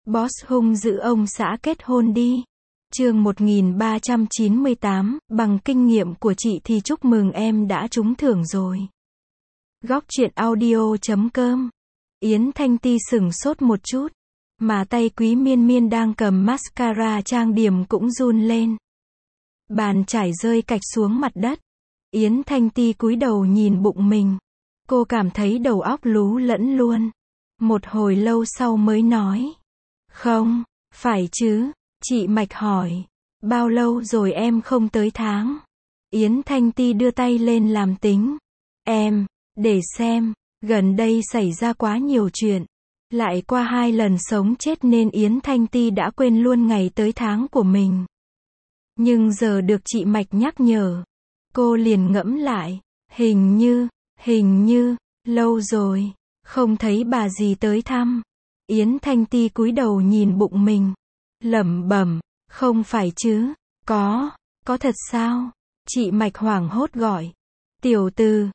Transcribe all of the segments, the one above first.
Boss hung dữ ông xã kết hôn đi. Chương 1398, bằng kinh nghiệm của chị thì chúc mừng em đã trúng thưởng rồi. Góc truyện audio.com. Yến Thanh Ti sửng sốt một chút, mà tay Quý Miên Miên đang cầm mascara trang điểm cũng run lên. Bàn chải rơi cạch xuống mặt đất. Yến Thanh Ti cúi đầu nhìn bụng mình. Cô cảm thấy đầu óc lú lẫn luôn. Một hồi lâu sau mới nói. Không, phải chứ, chị Mạch hỏi. Bao lâu rồi em không tới tháng? Yến Thanh Ti đưa tay lên làm tính. Để xem, gần đây xảy ra quá nhiều chuyện. Lại qua 2 lần sống chết nên Yến Thanh Ti đã quên luôn ngày tới tháng của mình. Nhưng giờ được chị Mạch nhắc nhở, cô liền ngẫm lại. Hình như, lâu rồi, không thấy bà gì tới thăm. Yến Thanh Ti cúi đầu nhìn bụng mình, lẩm bẩm, không phải chứ, có thật sao? Chị Mạch hoảng hốt gọi. Tiểu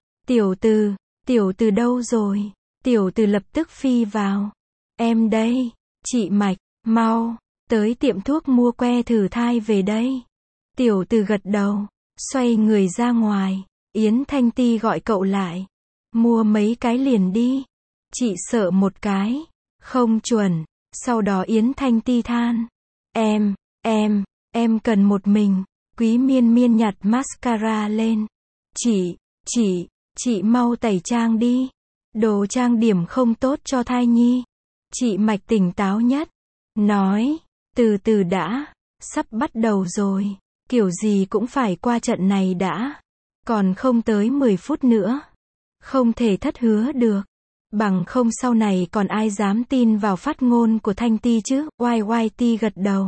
Từ đâu rồi? Tiểu Từ lập tức phi vào. Em đây, chị Mạch, mau, tới tiệm thuốc mua que thử thai về đây. Tiểu Từ gật đầu, xoay người ra ngoài. Yến Thanh Ti gọi cậu lại. Mua mấy cái liền đi. Chị sợ một cái không chuẩn. Sau đó Yến Thanh Ti than. Em cần một mình. Quý Miên Miên nhặt mascara lên. Chị mau tẩy trang đi. Đồ trang điểm không tốt cho thai nhi. Chị Mạch tỉnh táo nhất. Nói, từ từ đã. Sắp bắt đầu rồi. Kiểu gì cũng phải qua trận này đã. Còn không tới 10 phút nữa. Không thể thất hứa được. Bằng không sau này còn ai dám tin vào phát ngôn của Thanh Ti chứ? YYT gật đầu.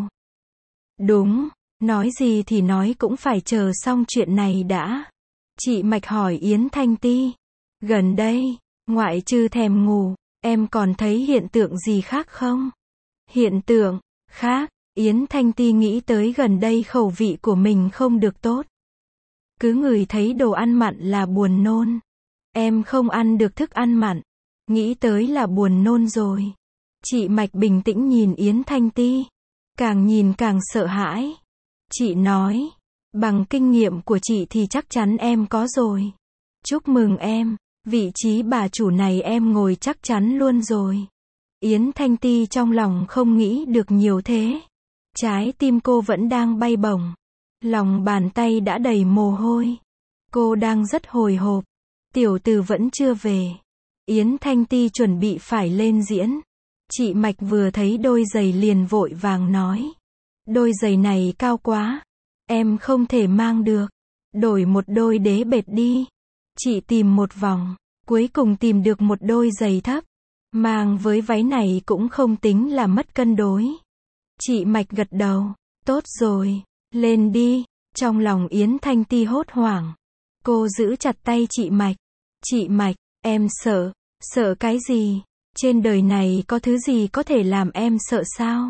Đúng, nói gì thì nói cũng phải chờ xong chuyện này đã. Chị Mạch hỏi Yến Thanh Ti. Gần đây, ngoại trừ thèm ngủ, em còn thấy hiện tượng gì khác không? Hiện tượng khác, Yến Thanh Ti nghĩ tới gần đây khẩu vị của mình không được tốt. Cứ ngửi thấy đồ ăn mặn là buồn nôn. Em không ăn được thức ăn mặn. Nghĩ tới là buồn nôn rồi. Chị Mạch bình tĩnh nhìn Yến Thanh Ti. Càng nhìn càng sợ hãi. Chị nói, bằng kinh nghiệm của chị thì chắc chắn em có rồi. Chúc mừng em, vị trí bà chủ này em ngồi chắc chắn luôn rồi. Yến Thanh Ti trong lòng không nghĩ được nhiều thế. Trái tim cô vẫn đang bay bổng. Lòng bàn tay đã đầy mồ hôi. Cô đang rất hồi hộp. Tiểu Từ vẫn chưa về. Yến Thanh Ti chuẩn bị phải lên diễn. Chị Mạch vừa thấy đôi giày liền vội vàng nói. Đôi giày này cao quá. Em không thể mang được. Đổi một đôi đế bệt đi. Chị tìm một vòng. Cuối cùng tìm được một đôi giày thấp. Mang với váy này cũng không tính là mất cân đối. Chị Mạch gật đầu. Tốt rồi. Lên đi. Trong lòng Yến Thanh Ti hốt hoảng. Cô giữ chặt tay chị Mạch. Chị Mạch, em sợ. Sợ cái gì? Trên đời này có thứ gì có thể làm em sợ sao?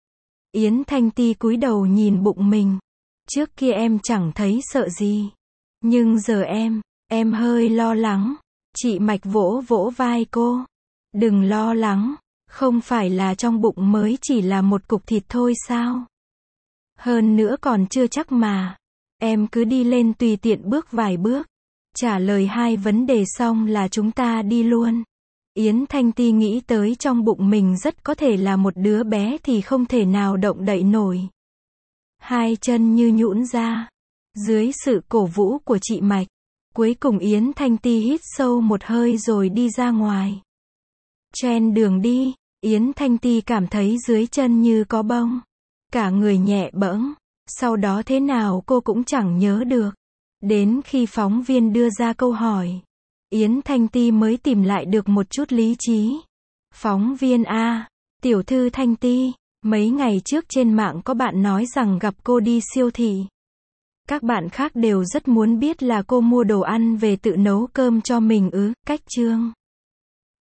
Yến Thanh Ti cúi đầu nhìn bụng mình. Trước kia em chẳng thấy sợ gì. Nhưng giờ em hơi lo lắng. Chị Mạch vỗ vỗ vai cô. Đừng lo lắng. Không phải là trong bụng mới chỉ là một cục thịt thôi sao? Hơn nữa còn chưa chắc mà. Em cứ đi lên tùy tiện bước vài bước. Trả lời 2 vấn đề xong là chúng ta đi luôn. Yến Thanh Ti nghĩ tới trong bụng mình rất có thể là một đứa bé thì không thể nào động đậy nổi. 2 chân như nhũn ra. Dưới sự cổ vũ của chị Mạch. Cuối cùng Yến Thanh Ti hít sâu một hơi rồi đi ra ngoài. Trên đường đi, Yến Thanh Ti cảm thấy dưới chân như có bông. Cả người nhẹ bẫng. Sau đó thế nào cô cũng chẳng nhớ được. Đến khi phóng viên đưa ra câu hỏi, Yến Thanh Ti mới tìm lại được một chút lý trí. Phóng viên A, tiểu thư Thanh Ti, mấy ngày trước trên mạng có bạn nói rằng gặp cô đi siêu thị. Các bạn khác đều rất muốn biết là cô mua đồ ăn về tự nấu cơm cho mình ư? Cách chương